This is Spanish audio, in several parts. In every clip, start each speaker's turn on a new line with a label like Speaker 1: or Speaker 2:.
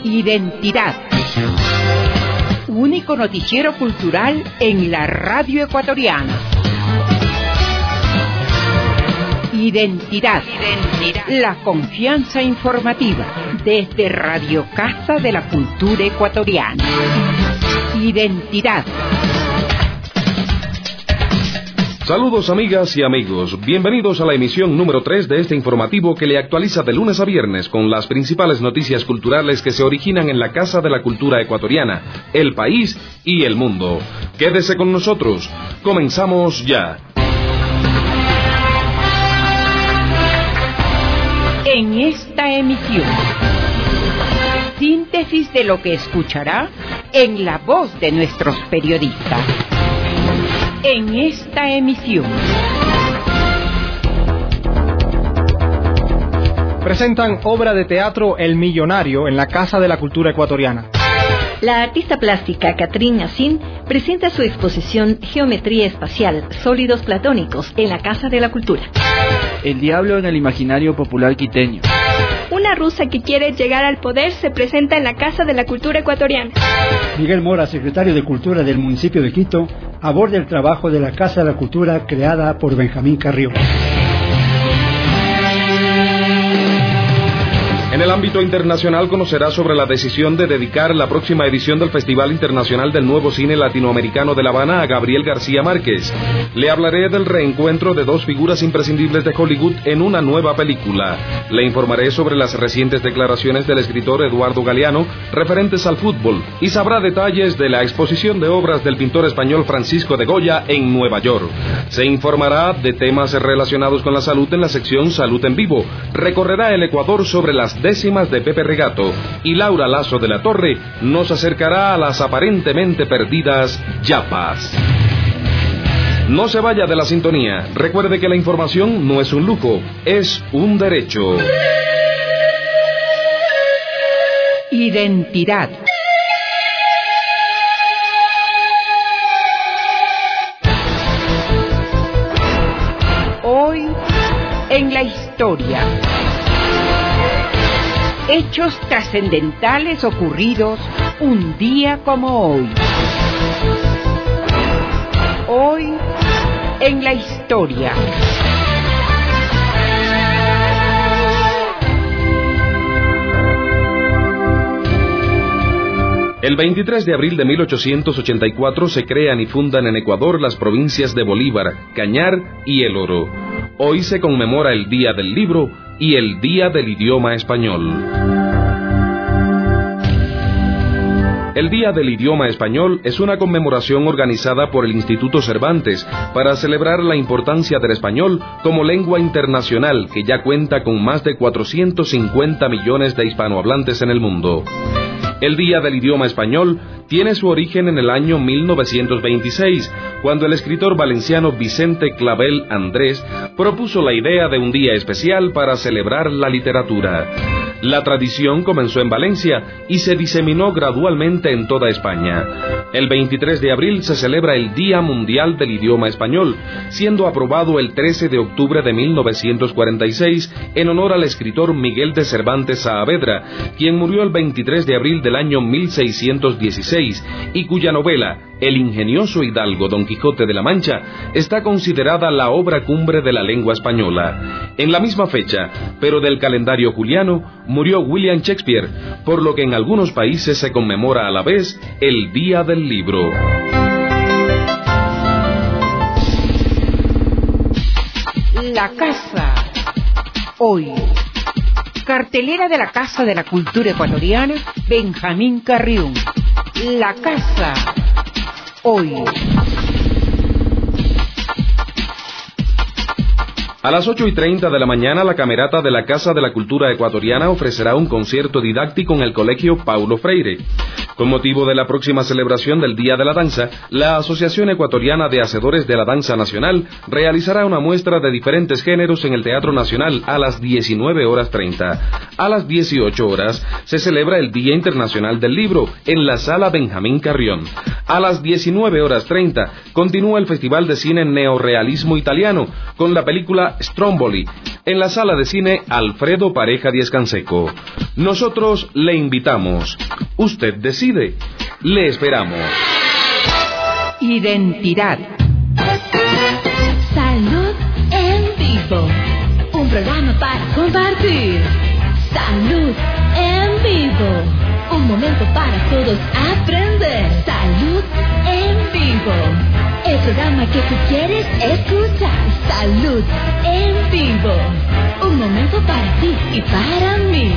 Speaker 1: Identidad. Único noticiero cultural en la radio ecuatoriana. Identidad. La confianza informativa desde Radio Casa de la Cultura Ecuatoriana. Identidad.
Speaker 2: Saludos amigas y amigos, bienvenidos a la emisión número 3 de este informativo que le actualiza de lunes a viernes con las principales noticias culturales que se originan en la Casa de la Cultura Ecuatoriana, el país y el mundo. Quédese con nosotros, comenzamos ya.
Speaker 1: En esta emisión, síntesis de lo que escuchará en la voz de nuestros periodistas. En esta emisión
Speaker 3: presentan obra de teatro El Millonario en la Casa de la Cultura Ecuatoriana.
Speaker 4: La artista plástica Catherine Yacine presenta su exposición Geometría Espacial, Sólidos Platónicos en la Casa de la Cultura.
Speaker 5: El diablo en el imaginario popular quiteño.
Speaker 6: Una rusa que quiere llegar al poder se presenta en la Casa de la Cultura Ecuatoriana.
Speaker 7: Miguel Mora, secretario de Cultura del municipio de Quito, aborda el trabajo de la Casa de la Cultura creada por Benjamín Carrión.
Speaker 2: En el ámbito internacional conocerá sobre la decisión de dedicar la próxima edición del Festival Internacional del Nuevo Cine Latinoamericano de La Habana a Gabriel García Márquez. Le hablaré del reencuentro de dos figuras imprescindibles de Hollywood en una nueva película. Le informaré sobre las recientes declaraciones del escritor Eduardo Galeano referentes al fútbol y sabrá detalles de la exposición de obras del pintor español Francisco de Goya en Nueva York. Se informará de temas relacionados con la salud en la sección Salud en Vivo. Recorrerá el Ecuador sobre las décimas de Pepe Regato y Laura Lazo de la Torre nos acercará a las aparentemente perdidas Yapas. No se vaya de la sintonía. Recuerde que la información no es un lujo, es un derecho.
Speaker 1: Identidad. Hoy en la historia. Hechos trascendentales ocurridos un día como hoy. Hoy en la historia.
Speaker 2: El 23 de abril de 1884 se crean y fundan en Ecuador las provincias de Bolívar, Cañar y El Oro. Hoy se conmemora el Día del Libro y el Día del Idioma Español. El Día del Idioma Español es una conmemoración organizada por el Instituto Cervantes para celebrar la importancia del español como lengua internacional que ya cuenta con más de 450 millones de hispanohablantes en el mundo. El Día del Idioma Español tiene su origen en el año 1926, cuando el escritor valenciano Vicente Clavel Andrés propuso la idea de un día especial para celebrar la literatura. La tradición comenzó en Valencia y se diseminó gradualmente en toda España. El 23 de abril se celebra el Día Mundial del Idioma Español, siendo aprobado el 13 de octubre de 1946 en honor al escritor Miguel de Cervantes Saavedra, quien murió el 23 de abril del año 1616 y cuya novela, El ingenioso hidalgo Don Quijote de la Mancha, está considerada la obra cumbre de la lengua española. En la misma fecha, pero del calendario juliano, murió William Shakespeare, por lo que en algunos países se conmemora a la vez el Día del Libro.
Speaker 1: La Casa. Hoy. Cartelera de la Casa de la Cultura Ecuatoriana, Benjamín Carrión. La Casa. Hoy.
Speaker 2: A las 8:30 de la mañana, la Camerata de la Casa de la Cultura Ecuatoriana ofrecerá un concierto didáctico en el Colegio Paulo Freire. Con motivo de la próxima celebración del Día de la Danza, la Asociación Ecuatoriana de Hacedores de la Danza Nacional realizará una muestra de diferentes géneros en el Teatro Nacional a las 19:30. A las 18 horas se celebra el Día Internacional del Libro en la Sala Benjamín Carrión. A las 19:30 continúa el Festival de Cine Neorrealismo Italiano con la película Stromboli, en la sala de cine Alfredo Pareja Díez Canseco. Nosotros le invitamos. Usted decide. Le esperamos.
Speaker 1: Identidad.
Speaker 8: Salud en vivo. Un programa para compartir. Salud en vivo. Un momento para todos aprender. Salud en vivo. El programa que tú quieres escuchar. Salud en vivo. Un momento para ti y para mí.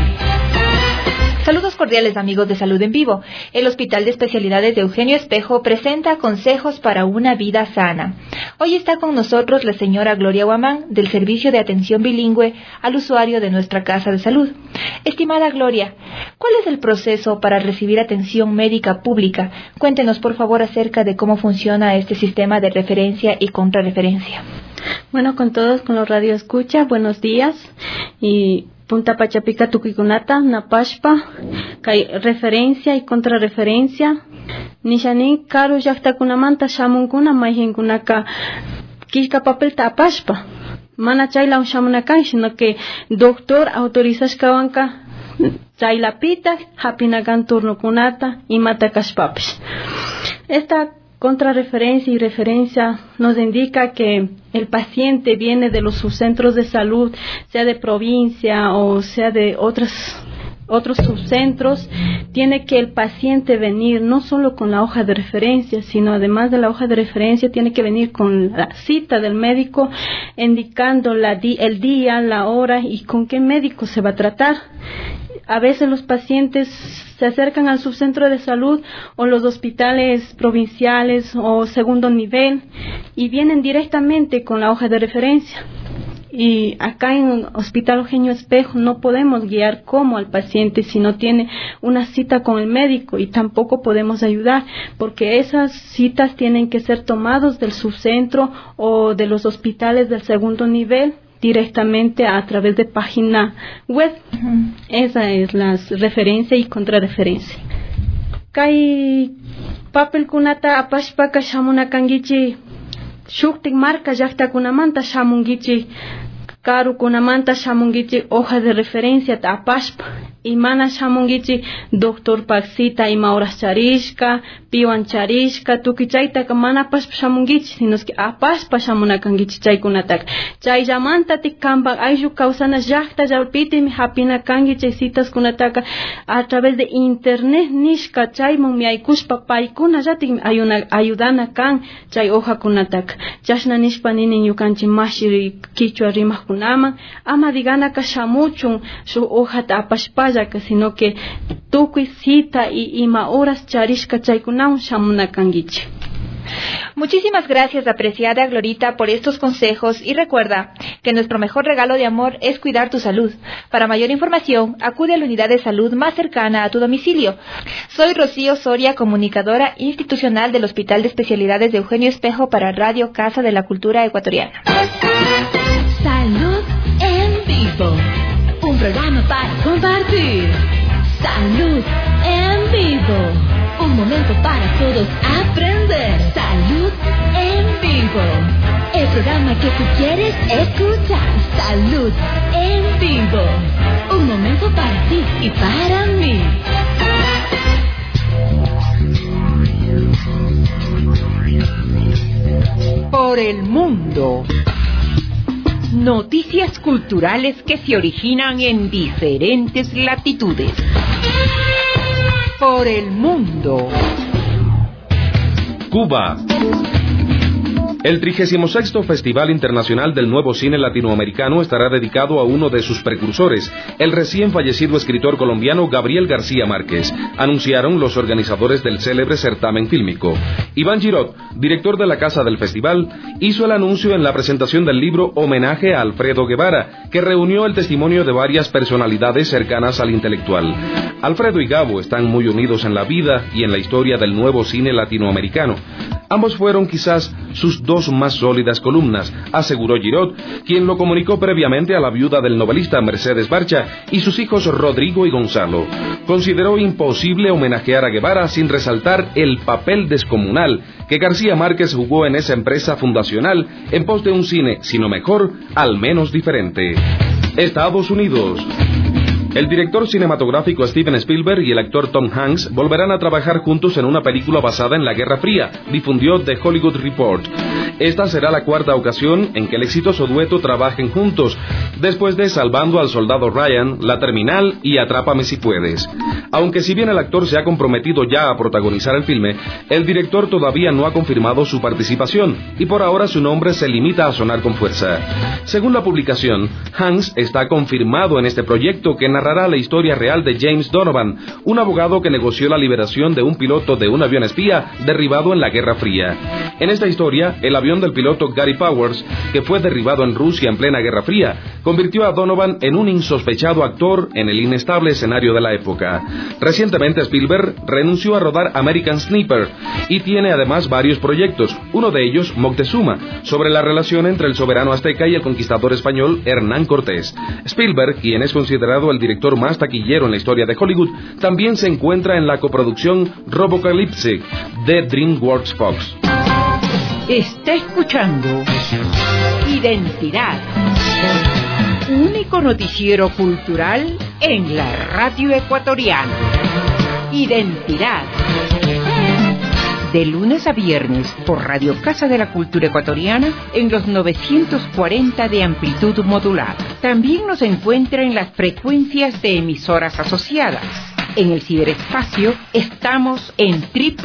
Speaker 4: Saludos cordiales amigos de Salud en Vivo. El Hospital de Especialidades de Eugenio Espejo presenta consejos para una vida sana. Hoy está con nosotros la señora Gloria Guamán del Servicio de Atención Bilingüe al usuario de nuestra Casa de Salud. Estimada Gloria, ¿cuál es el proceso para recibir atención médica pública? Cuéntenos por favor acerca de cómo funciona este sistema de referencia y contrarreferencia.
Speaker 9: Bueno, con todos, con los radioescuchas, buenos días. Y Punta Pachapica Tuquikunata, Napashpa, Kai referencia y contrarreferencia. Nishani, Karu Yaktakunamanta, Shamunkuna, Mayenkunaka, Kishka Papel Tapashpa. Mana Chayla un Shamunakan, sino que doctor autorizas Kawanka, Chayla Pita, Hapinakan Turno Kunata y Matakashpapis. Esta contrarreferencia y referencia nos indica que el paciente viene de los subcentros de salud, sea de provincia o sea de otros subcentros. Tiene que el paciente venir no solo con la hoja de referencia, sino además de la hoja de referencia tiene que venir con la cita del médico indicando el día, la hora y con qué médico se va a tratar. A veces los pacientes se acercan al subcentro de salud o los hospitales provinciales o segundo nivel y vienen directamente con la hoja de referencia. Y acá en el Hospital Eugenio Espejo no podemos guiar cómo al paciente si no tiene una cita con el médico y tampoco podemos ayudar porque esas citas tienen que ser tomadas del subcentro o de los hospitales del segundo nivel directamente a través de página web. Esa es la referencia y contrarreferencia. Kai papel kunata apashpaka shamunakangichi shuktik marca yakta kunamanta shamungichi karu kunamanta shamungichi hoja de referencia ta apashpa y mana shamungichi doctor Paxita y Mauras Charishka, Piwan Charishka, tukichaita mana pas shamungichi, sino que apashpa shamunakangichi chaykunatak. Chay llamanta tikamba ayu causana yakta yalpiti mi hapina kangichi citas kunataka a través de internet nishka chaymun mi aykushpa paykuna yati ayudana kan chay hoja kunatak. Chashna nishpa ninin yukanchi mashiri kichwa rimah kunaman ama digana ka shamuchun su hoja ta apashpa sino que tukuy cita y ima horas charishka chaykunawan shamunakangichi.
Speaker 4: Muchísimas gracias, apreciada Glorita, por estos consejos y recuerda que nuestro mejor regalo de amor es cuidar tu salud. Para mayor información, acude a la unidad de salud más cercana a tu domicilio. Soy Rocío Soria, comunicadora institucional del Hospital de Especialidades de Eugenio Espejo para Radio Casa de la Cultura Ecuatoriana.
Speaker 8: Salud en vivo. Un programa para compartir. Salud en vivo. Un momento para todos aprender. Salud en vivo. El programa que tú quieres escuchar. Salud en vivo. Un momento para ti y para mí.
Speaker 1: Por el mundo. Noticias culturales que se originan en diferentes latitudes. Por el mundo.
Speaker 2: Cuba. El 36º Festival Internacional del Nuevo Cine Latinoamericano estará dedicado a uno de sus precursores, el recién fallecido escritor colombiano Gabriel García Márquez, anunciaron los organizadores del célebre certamen fílmico. Iván Girot, director de la casa del festival, hizo el anuncio en la presentación del libro Homenaje a Alfredo Guevara, que reunió el testimonio de varias personalidades cercanas al intelectual. Alfredo y Gabo están muy unidos en la vida y en la historia del nuevo cine latinoamericano. Ambos fueron quizás sus dos más sólidas columnas, aseguró Girot, quien lo comunicó previamente a la viuda del novelista Mercedes Barcha y sus hijos Rodrigo y Gonzalo. consideró imposible homenajear a Guevara sin resaltar el papel descomunal que García Márquez jugó en esa empresa fundacional en pos de un cine, si no mejor, al menos diferente. Estados Unidos. El director cinematográfico Steven Spielberg y el actor Tom Hanks volverán a trabajar juntos en una película basada en la Guerra Fría, difundió The Hollywood Report. Esta será la cuarta ocasión en que el exitoso dueto trabajen juntos, después de Salvando al Soldado Ryan, La Terminal y Atrápame si puedes. Aunque si bien el actor se ha comprometido ya a protagonizar el filme, el director todavía no ha confirmado su participación y por ahora su nombre se limita a sonar con fuerza. Según la publicación, Hanks está confirmado en este proyecto que narrará la historia real de James Donovan, un abogado que negoció la liberación de un piloto de un avión espía derribado en la Guerra Fría. En esta historia, el avión del piloto Gary Powers, que fue derribado en Rusia en plena Guerra Fría, convirtió a Donovan en un insospechado actor en el inestable escenario de la época. Recientemente Spielberg renunció a rodar American Sniper y tiene además varios proyectos, uno de ellos Moctezuma, sobre la relación entre el soberano azteca y el conquistador español Hernán Cortés. Spielberg, quien es considerado el director más taquillero en la historia de Hollywood, también se encuentra en la coproducción Robocalypse de DreamWorks Fox.
Speaker 1: Está escuchando Identidad, único noticiero cultural en la radio ecuatoriana. Identidad, de lunes a viernes por Radio Casa de la Cultura Ecuatoriana en los 940 de amplitud modulada. También nos encuentra en las frecuencias de emisoras asociadas. En el ciberespacio estamos en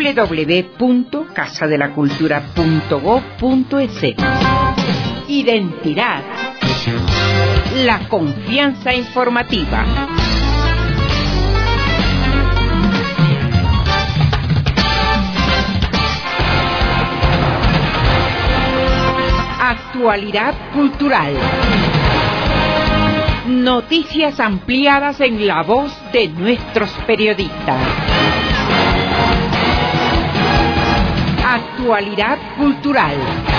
Speaker 1: www.casadelacultura.gov.es. Identidad, la confianza informativa. Actualidad cultural. Noticias ampliadas en la voz de nuestros periodistas. Actualidad cultural.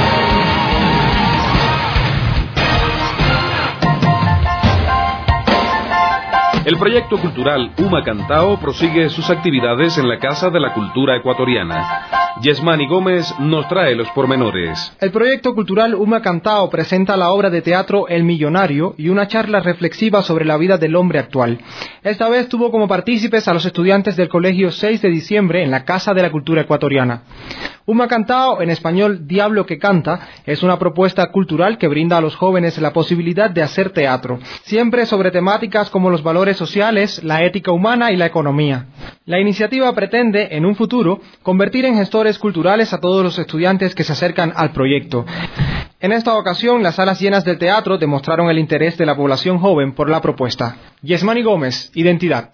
Speaker 2: El proyecto cultural Uma Cantao prosigue sus actividades en la Casa de la Cultura Ecuatoriana. Yesmani Gómez nos trae los pormenores.
Speaker 3: El proyecto cultural Uma Cantao presenta la obra de teatro El Millonario y una charla reflexiva sobre la vida del hombre actual. Esta vez tuvo como partícipes a los estudiantes del Colegio 6 de Diciembre en la Casa de la Cultura Ecuatoriana. Uma Cantao, en español Diablo que Canta, es una propuesta cultural que brinda a los jóvenes la posibilidad de hacer teatro, siempre sobre temáticas como los valores sociales, la ética humana y la economía. La iniciativa pretende, en un futuro, convertir en gestores culturales a todos los estudiantes que se acercan al proyecto. En esta ocasión, las salas llenas del teatro demostraron el interés de la población joven por la propuesta. Yesmani Gómez, Identidad.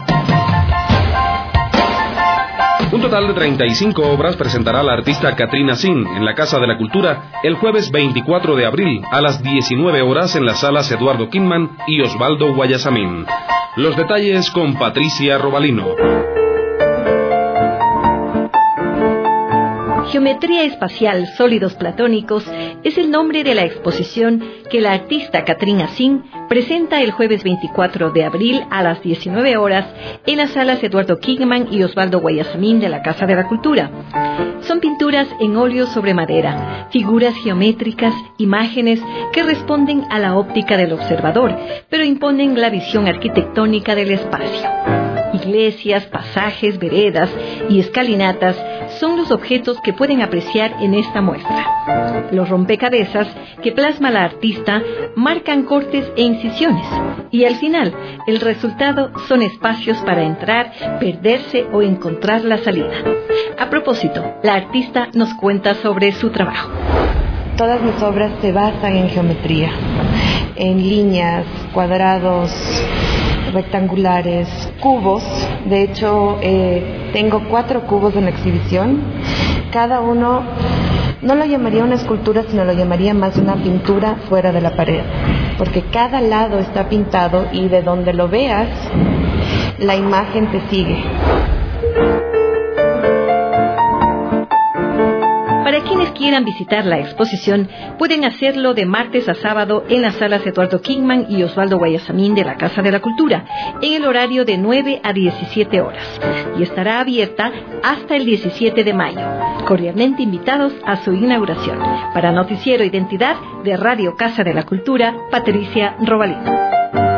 Speaker 2: Un total de 35 obras presentará la artista Katrina Sin en la Casa de la Cultura el jueves 24 de abril a las 19 horas en las salas Eduardo Kinman y Osvaldo Guayasamín. Los detalles con Patricia Robalino.
Speaker 10: Geometría espacial, sólidos platónicos es el nombre de la exposición que la artista Katrina Sin presenta el jueves 24 de abril a las 19 horas en las salas Eduardo Kingman y Osvaldo Guayasamín de la Casa de la Cultura. Son pinturas en óleo sobre madera, figuras geométricas, imágenes que responden a la óptica del observador, pero imponen la visión arquitectónica del espacio. Iglesias, pasajes, veredas y escalinatas son los objetos que pueden apreciar en esta muestra. Los rompecabezas que plasma la artista marcan cortes e incisiones y al final el resultado son espacios para entrar, perderse o encontrar la salida. A propósito, la artista nos cuenta sobre su trabajo.
Speaker 11: Todas mis obras se basan en geometría, en líneas, cuadrados, rectangulares, cubos. De hecho, tengo 4 cubos en la exhibición. Cada uno no lo llamaría una escultura, sino lo llamaría más una pintura fuera de la pared, porque cada lado está pintado y de donde lo veas, la imagen te sigue.
Speaker 10: Para quienes quienes quieran visitar la exposición pueden hacerlo de martes a sábado en las salas Eduardo Kingman y Osvaldo Guayasamín de la Casa de la Cultura, en el horario de 9 a 17 horas, y estará abierta hasta el 17 de mayo. Cordialmente invitados a su inauguración. Para Noticiero Identidad de Radio Casa de la Cultura, Patricia Robalino.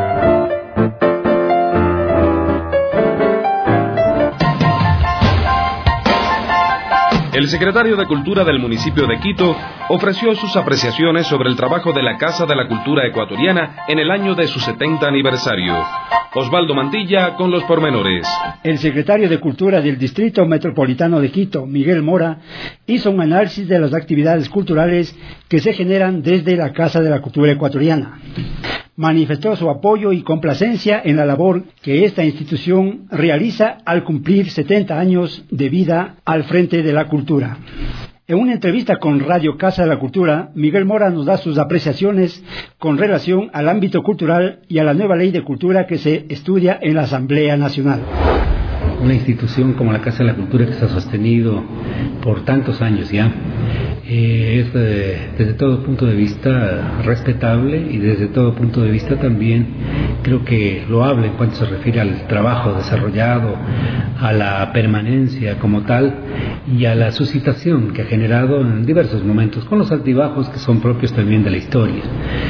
Speaker 2: El secretario de Cultura del municipio de Quito ofreció sus apreciaciones sobre el trabajo de la Casa de la Cultura Ecuatoriana en el año de su 70 aniversario. Osvaldo Mantilla con los pormenores.
Speaker 7: El secretario de Cultura del Distrito Metropolitano de Quito, Miguel Mora, hizo un análisis de las actividades culturales que se generan desde la Casa de la Cultura Ecuatoriana. Manifestó su apoyo y complacencia en la labor que esta institución realiza al cumplir 70 años de vida al frente de la cultura. En una entrevista con Radio Casa de la Cultura, Miguel Mora nos da sus apreciaciones con relación al ámbito cultural y a la nueva ley de cultura que se estudia en la Asamblea Nacional.
Speaker 12: Una institución como la Casa de la Cultura que se ha sostenido por tantos años ya, es desde todo punto de vista respetable y desde todo punto de vista también creo que loable en cuanto se refiere al trabajo desarrollado, a la permanencia como tal y a la suscitación que ha generado en diversos momentos, con los altibajos que son propios también de la historia.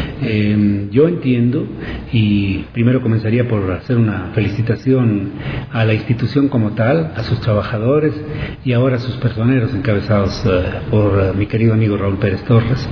Speaker 12: Yo entiendo, y primero comenzaría por hacer una felicitación a la institución como tal, a sus trabajadores y ahora a sus personeros encabezados por mi querido amigo Raúl Pérez Torres,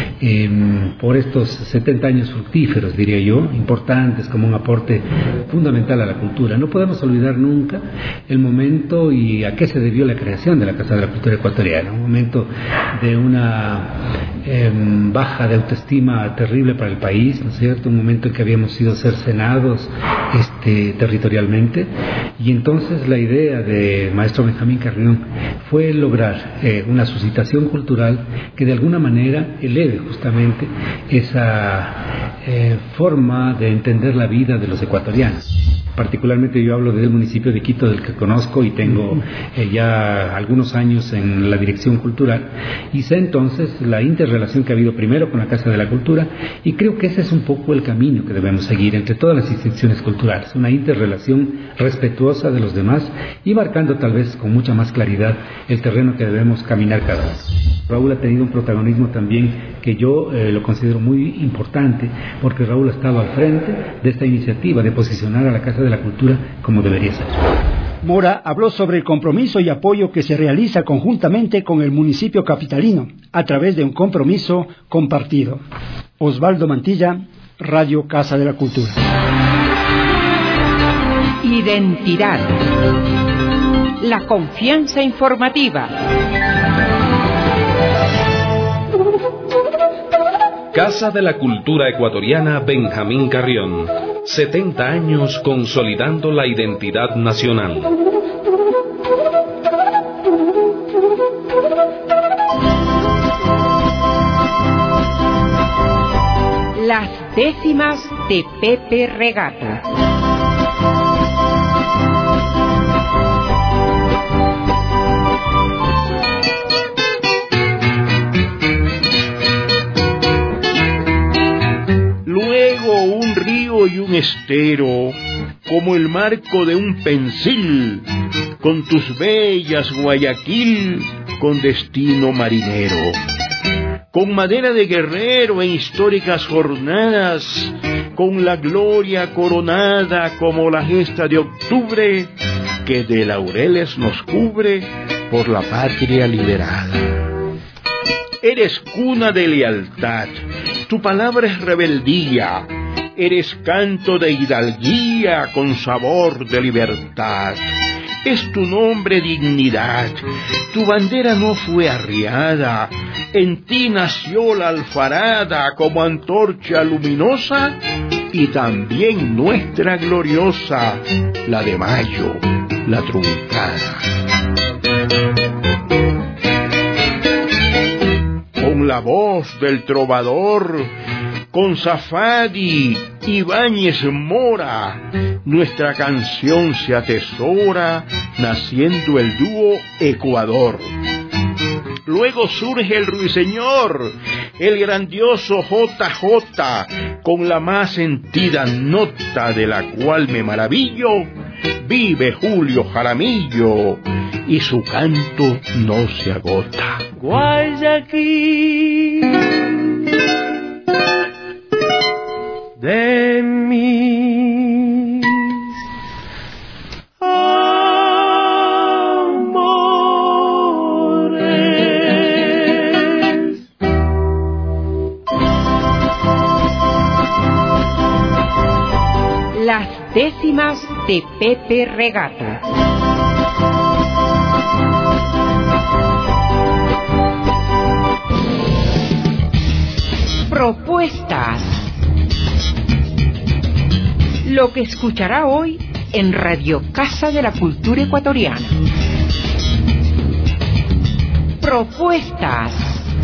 Speaker 12: por estos 70 años fructíferos, diría yo, importantes como un aporte fundamental a la cultura. No podemos olvidar nunca el momento y a qué se debió la creación de la Casa de la Cultura Ecuatoriana, un momento de una baja de autoestima terrible para el país, ¿no es cierto? Un momento en que habíamos sido cercenados territorialmente, y entonces la idea de maestro Benjamín Carrión fue lograr una suscitación cultural que de alguna manera eleve justamente esa forma de entender la vida de los ecuatorianos. Particularmente yo hablo del municipio de Quito, del que conozco y tengo ya algunos años en la dirección cultural, y sé entonces la interrelación que ha habido primero con la Casa de la Cultura, y creo que ese es un poco el camino que debemos seguir entre todas las instituciones culturales, una interrelación respetuosa de los demás y marcando tal vez con mucha más claridad el terreno que debemos caminar cada uno. Raúl ha tenido un protagonismo también que yo lo considero muy importante, porque Raúl ha estado al frente de esta iniciativa de posicionar a la Casa de la Cultura como debería ser.
Speaker 7: Mora habló sobre el compromiso y apoyo que se realiza conjuntamente con el municipio capitalino a través de un compromiso compartido. Osvaldo Mantilla, Radio Casa de la Cultura.
Speaker 1: Identidad. La confianza informativa.
Speaker 2: Casa de la Cultura Ecuatoriana Benjamín Carrión. 70 años consolidando la identidad nacional.
Speaker 1: Las décimas de Pepe Regato.
Speaker 13: Luego un río y un estero, como el marco de un pensil, con tus bellas Guayaquil, con destino marinero. Con madera de guerrero en históricas jornadas, con la gloria coronada como la gesta de octubre, que de laureles nos cubre por la patria liberada. Eres cuna de lealtad, tu palabra es rebeldía, eres canto de hidalguía con sabor de libertad. Es tu nombre dignidad, tu bandera no fue arriada, en ti nació la alfarada como antorcha luminosa, y también nuestra gloriosa, la de mayo, la truncada. Con la voz del trovador, con Zafadi, Ibáñez Mora, nuestra canción se atesora, naciendo el dúo Ecuador. luego surge el ruiseñor, el grandioso JJ, con la más sentida nota de la cual me maravillo, vive Julio Jaramillo, y su canto no se agota.
Speaker 14: Guayaquil de mis amores.
Speaker 1: Las décimas de Pepe Regato. Propuestas. Lo que escuchará hoy en Radio Casa de la Cultura Ecuatoriana. Propuestas.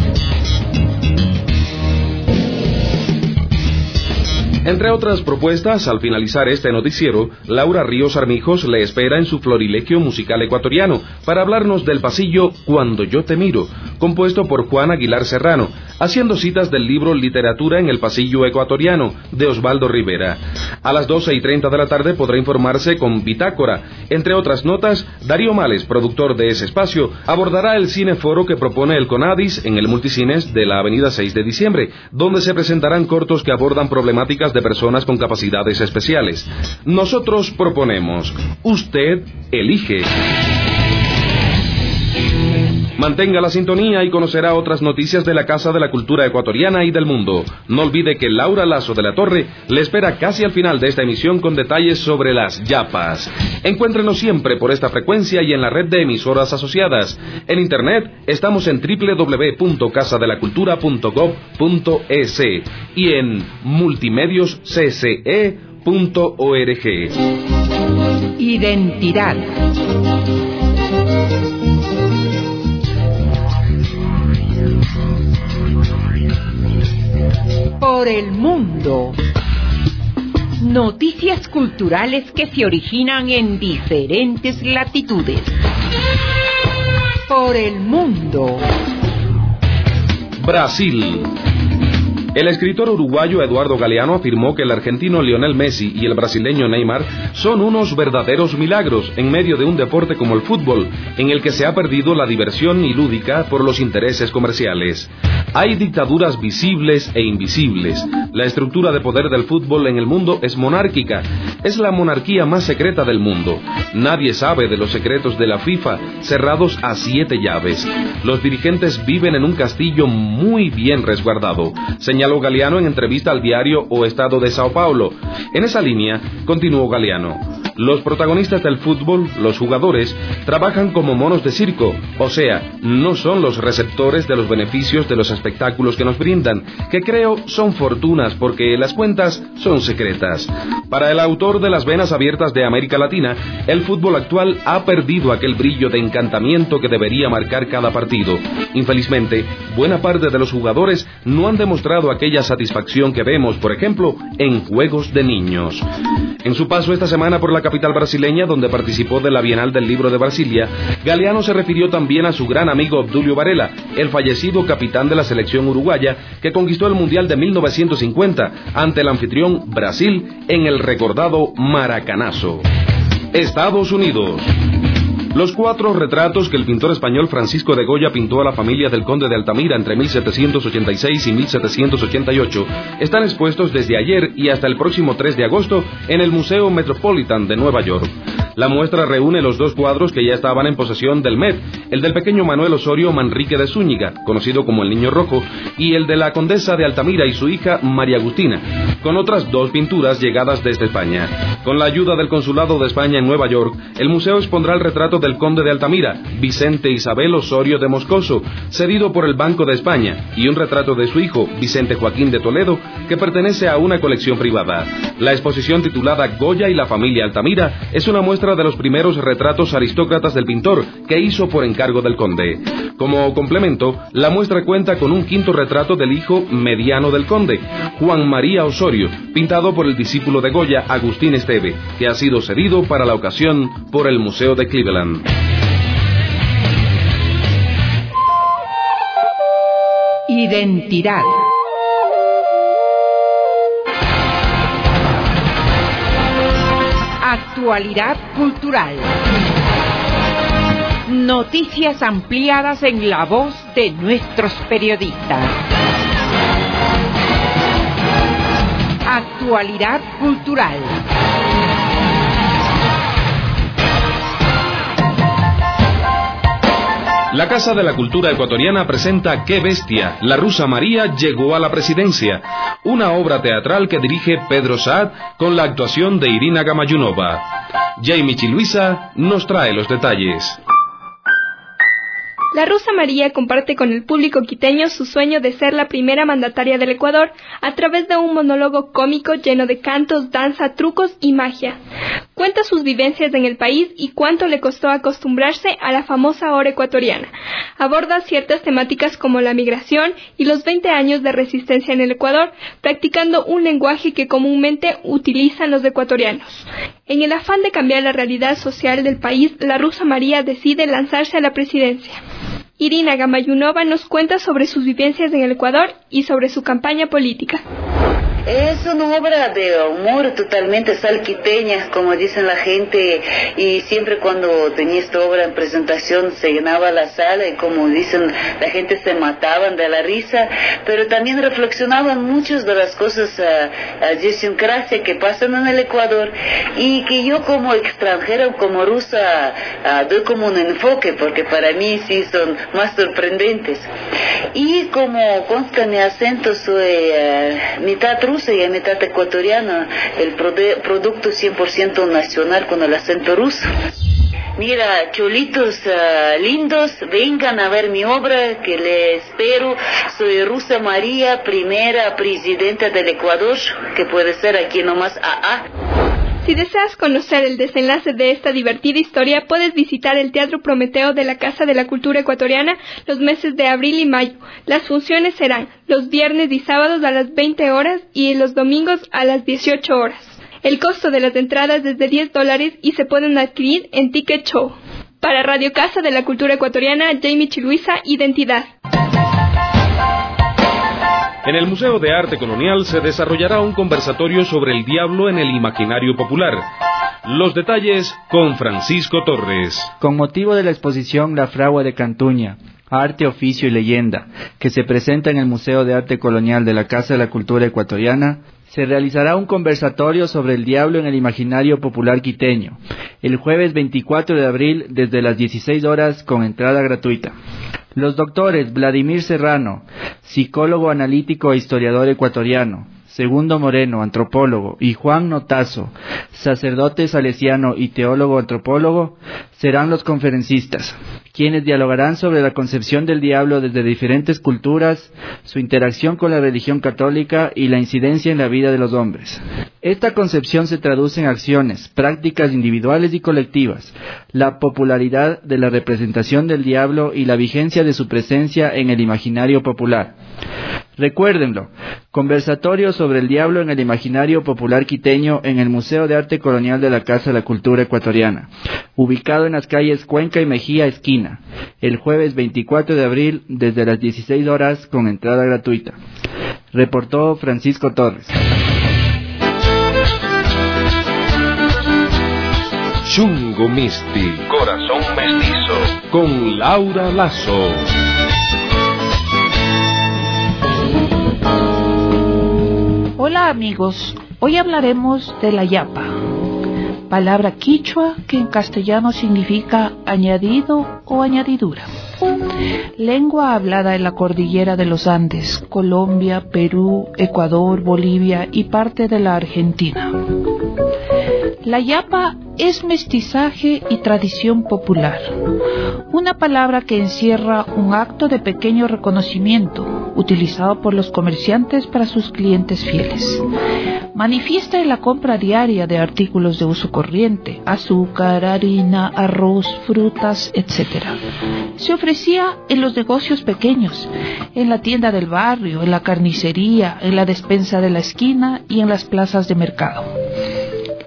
Speaker 2: Entre otras propuestas, al finalizar este noticiero, Laura Ríos Armijos le espera en su florilegio musical ecuatoriano para hablarnos del pasillo Cuando yo te miro, compuesto por Juan Aguilar Serrano, haciendo citas del libro Literatura en el pasillo ecuatoriano, de Osvaldo Rivera. A las 12:30 de la tarde podrá informarse con Bitácora. Entre otras notas, Darío Males, productor de ese espacio, abordará el cineforo que propone el CONADIS en el Multicines de la avenida 6 de diciembre, donde se presentarán cortos que abordan problemáticas de personas con capacidades especiales. Nosotros proponemos, usted elige. Mantenga la sintonía y conocerá otras noticias de la Casa de la Cultura Ecuatoriana y del mundo. No olvide que Laura Lazo de la Torre le espera casi al final de esta emisión con detalles sobre las yapas. Encuéntrenos siempre por esta frecuencia y en la red de emisoras asociadas. En internet estamos en www.casadelacultura.gov.es y en multimedioscce.org.
Speaker 1: Identidad. Por el mundo. Noticias culturales que se originan en diferentes latitudes. Por el mundo.
Speaker 2: Brasil. El escritor uruguayo Eduardo Galeano afirmó que el argentino Lionel Messi y el brasileño Neymar son unos verdaderos milagros en medio de un deporte como el fútbol, en el que se ha perdido la diversión y lúdica por los intereses comerciales. Hay dictaduras visibles e invisibles. La estructura de poder del fútbol en el mundo es monárquica. Es la monarquía más secreta del mundo. Nadie sabe de los secretos de la FIFA, cerrados a 7 llaves. Los dirigentes viven en un castillo muy bien resguardado, señaló Galeano en entrevista al diario O Estado de Sao Paulo. En esa línea, continuó Galeano, los protagonistas del fútbol, los jugadores, trabajan como monos de circo, o sea, no son los receptores de los beneficios de los espectáculos que nos brindan, que creo son fortunas porque las cuentas son secretas. Para el autor de Las Venas Abiertas de América Latina, el fútbol actual ha perdido aquel brillo de encantamiento que debería marcar cada partido. Infelizmente, buena parte de los jugadores no han demostrado aquella satisfacción que vemos, por ejemplo, en juegos de niños. En su paso esta semana por la capital brasileña, donde participó de la Bienal del Libro de Brasilia, Galeano se refirió también a su gran amigo Obdulio Varela, el fallecido capitán de la selección uruguaya que conquistó el Mundial de 1950 ante el anfitrión Brasil en el recordado Maracanazo. Estados Unidos. Los 4 retratos que el pintor español Francisco de Goya pintó a la familia del conde de Altamira entre 1786 y 1788 están expuestos desde ayer y hasta el próximo 3 de agosto en el Museo Metropolitan de Nueva York. La muestra reúne los 2 cuadros que ya estaban en posesión del Met, el del pequeño Manuel Osorio Manrique de Zúñiga, conocido como el Niño Rojo, y el de la condesa de Altamira y su hija María Agustina, con otras 2 pinturas llegadas desde España. Con la ayuda del Consulado de España en Nueva York, el museo expondrá el retrato del conde de Altamira, Vicente Isabel Osorio de Moscoso, cedido por el Banco de España, y un retrato de su hijo, Vicente Joaquín de Toledo, que pertenece a una colección privada. La exposición titulada Goya y la familia Altamira es una muestra de los primeros retratos aristócratas del pintor que hizo por encargo del conde. Como complemento, la muestra cuenta con un 5º retrato del hijo mediano del conde, Juan María Osorio, pintado por el discípulo de Goya, Agustín Esteve, que ha sido cedido para la ocasión por el Museo de Cleveland.
Speaker 1: Identidad. Actualidad cultural. Noticias ampliadas en la voz de nuestros periodistas. Actualidad cultural.
Speaker 2: La Casa de la Cultura Ecuatoriana presenta ¡Qué bestia! La rusa María llegó a la presidencia, una obra teatral que dirige Pedro Saad con la actuación de Irina Gamayunova. Jamie Chiluisa nos trae los detalles.
Speaker 6: La rusa María comparte con el público quiteño su sueño de ser la primera mandataria del Ecuador a través de un monólogo cómico lleno de cantos, danza, trucos y magia. Cuenta sus vivencias en el país y cuánto le costó acostumbrarse a la famosa hora ecuatoriana. Aborda ciertas temáticas como la migración y los 20 años de resistencia en el Ecuador, practicando un lenguaje que comúnmente utilizan los ecuatorianos. En el afán de cambiar la realidad social del país, la rusa María decide lanzarse a la presidencia. Irina Gamayunova nos cuenta sobre sus vivencias en el Ecuador y sobre su campaña política.
Speaker 15: Es una obra de humor totalmente salquiteña, como dicen la gente, y siempre cuando tenía esta obra en presentación se llenaba la sala y como dicen, la gente se mataban de la risa, pero también reflexionaban muchas de las cosas, idiosincrasia que pasan en el Ecuador y que yo como extranjera, como rusa, doy como un enfoque, porque para mí sí son más sorprendentes. Y como consta mi acento, soy mitad rusa y mitad ecuatoriana, el producto 100% nacional con el acento ruso. Mira, cholitos lindos, vengan a ver mi obra, que les espero. Soy Rusa María, primera presidenta del Ecuador, que puede ser aquí nomás AA.
Speaker 6: Si deseas conocer el desenlace de esta divertida historia, puedes visitar el Teatro Prometeo de la Casa de la Cultura Ecuatoriana los meses de abril y mayo. Las funciones serán los viernes y sábados a las 20 horas y los domingos a las 18 horas. El costo de las entradas es de $10 y se pueden adquirir en Ticket Show. Para Radio Casa de la Cultura Ecuatoriana, Jamie Chiluisa, Identidad.
Speaker 2: En el Museo de Arte Colonial se desarrollará un conversatorio sobre el diablo en el imaginario popular. Los detalles con Francisco Torres.
Speaker 5: Con motivo de la exposición La Fragua de Cantuña, Arte, Oficio y Leyenda, que se presenta en el Museo de Arte Colonial de la Casa de la Cultura Ecuatoriana, se realizará un conversatorio sobre el diablo en el imaginario popular quiteño, el jueves 24 de abril desde las 16 horas con entrada gratuita. Los doctores Vladimir Serrano, psicólogo analítico e historiador ecuatoriano, Segundo Moreno, antropólogo, y Juan Notazo, sacerdote salesiano y teólogo antropólogo, serán los conferencistas, quienes dialogarán sobre la concepción del diablo desde diferentes culturas, su interacción con la religión católica y la incidencia en la vida de los hombres. Esta concepción se traduce en acciones, prácticas individuales y colectivas, la popularidad de la representación del diablo y la vigencia de su presencia en el imaginario popular. Recuérdenlo, conversatorio sobre el diablo en el imaginario popular quiteño en el Museo de Arte Colonial de la Casa de la Cultura Ecuatoriana, ubicado en las calles Cuenca y Mejía esquina, el jueves 24 de abril desde las 16 horas con entrada gratuita. Reportó Francisco Torres.
Speaker 2: Chungo Misti, Corazón Mestizo, con Laura Lazo.
Speaker 16: Hola amigos, hoy hablaremos de la yapa, palabra quichua que en castellano significa añadido o añadidura. Lengua hablada en la cordillera de los Andes, Colombia, Perú, Ecuador, Bolivia y parte de la Argentina. La yapa es mestizaje y tradición popular, una palabra que encierra un acto de pequeño reconocimiento utilizado por los comerciantes para sus clientes fieles. Manifiesta en la compra diaria de artículos de uso corriente, azúcar, harina, arroz, frutas, etc. Se ofrecía en los negocios pequeños, en la tienda del barrio, en la carnicería, en la despensa de la esquina y en las plazas de mercado.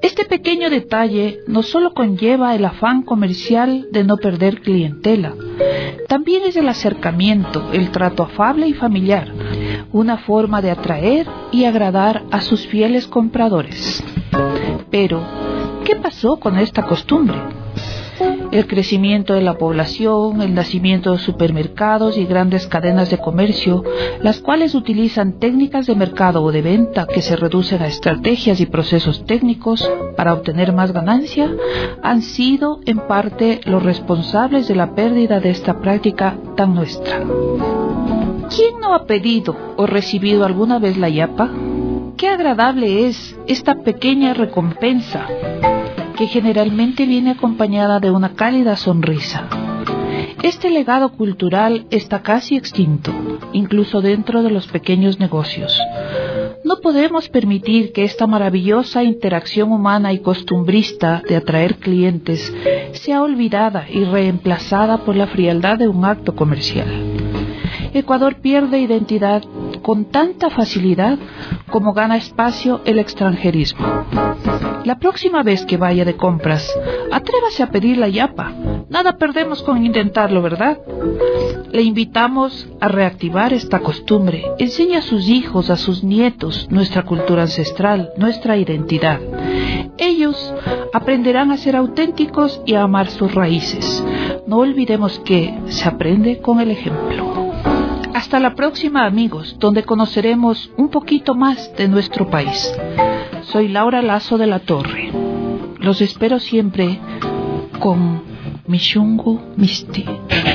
Speaker 16: Este pequeño detalle no solo conlleva el afán comercial de no perder clientela, también es el acercamiento, el trato afable y familiar, una forma de atraer y agradar a sus fieles compradores. Pero, ¿qué pasó con esta costumbre? El crecimiento de la población, el nacimiento de supermercados y grandes cadenas de comercio, las cuales utilizan técnicas de mercado o de venta que se reducen a estrategias y procesos técnicos para obtener más ganancia, han sido en parte los responsables de la pérdida de esta práctica tan nuestra. ¿Quién no ha pedido o recibido alguna vez la yapa? Qué agradable es esta pequeña recompensa, que generalmente viene acompañada de una cálida sonrisa. Este legado cultural está casi extinto, incluso dentro de los pequeños negocios. No podemos permitir que esta maravillosa interacción humana y costumbrista de atraer clientes sea olvidada y reemplazada por la frialdad de un acto comercial. Ecuador pierde identidad con tanta facilidad como gana espacio el extranjerismo. La próxima vez que vaya de compras, atrévase a pedir la yapa. Nada perdemos con intentarlo, ¿verdad? Le invitamos a reactivar esta costumbre. Enseñe a sus hijos, a sus nietos, nuestra cultura ancestral, nuestra identidad. Ellos aprenderán a ser auténticos y a amar sus raíces. No olvidemos que se aprende con el ejemplo. Hasta la próxima, amigos, donde conoceremos un poquito más de nuestro país. Soy Laura Lazo de la Torre. Los espero siempre con Mishungu Misti.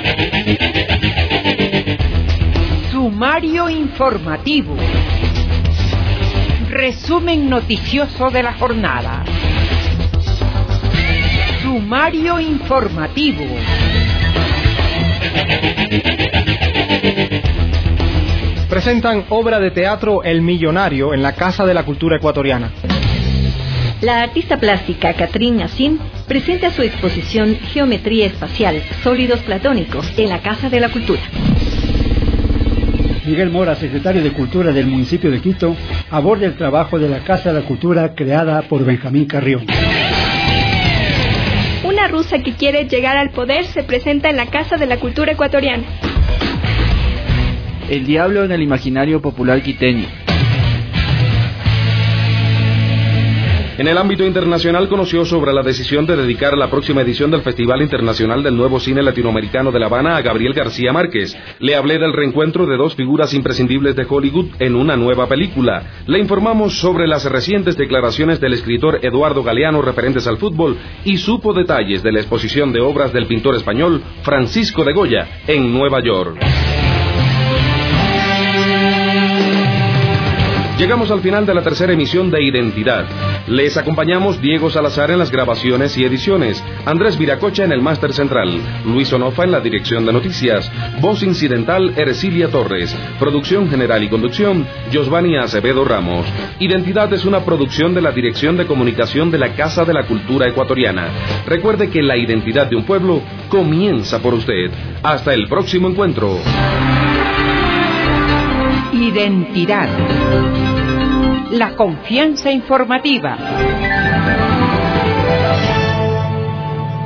Speaker 1: Sumario informativo. Resumen noticioso de la jornada. Sumario informativo.
Speaker 3: Presentan obra de teatro El Millonario en la Casa de la Cultura Ecuatoriana.
Speaker 10: La artista plástica Catherine Nassim presenta su exposición Geometría Espacial, Sólidos Platónicos en la Casa de la Cultura.
Speaker 7: Miguel Mora, secretario de Cultura del municipio de Quito, aborda el trabajo de la Casa de la Cultura creada por Benjamín Carrión.
Speaker 6: Una rusa que quiere llegar al poder se presenta en la Casa de la Cultura Ecuatoriana.
Speaker 5: El diablo en el imaginario popular quiteño.
Speaker 2: En el ámbito internacional conoció sobre la decisión de dedicar la próxima edición del Festival Internacional del Nuevo Cine Latinoamericano de La Habana a Gabriel García Márquez. Le hablé del reencuentro de dos figuras imprescindibles de Hollywood en una nueva película. Le informamos sobre las recientes declaraciones del escritor Eduardo Galeano referentes al fútbol y supo detalles de la exposición de obras del pintor español Francisco de Goya en Nueva York. Llegamos al final de la tercera emisión de Identidad. Les acompañamos Diego Salazar en las grabaciones y ediciones, Andrés Viracocha en el máster central, Luis Onofa en la dirección de noticias, voz incidental Ercilia Torres, producción general y conducción Josvani Acevedo Ramos. Identidad es una producción de la Dirección de Comunicación de la Casa de la Cultura Ecuatoriana. Recuerde que la identidad de un pueblo comienza por usted. Hasta el próximo encuentro.
Speaker 1: Identidad. La confianza informativa.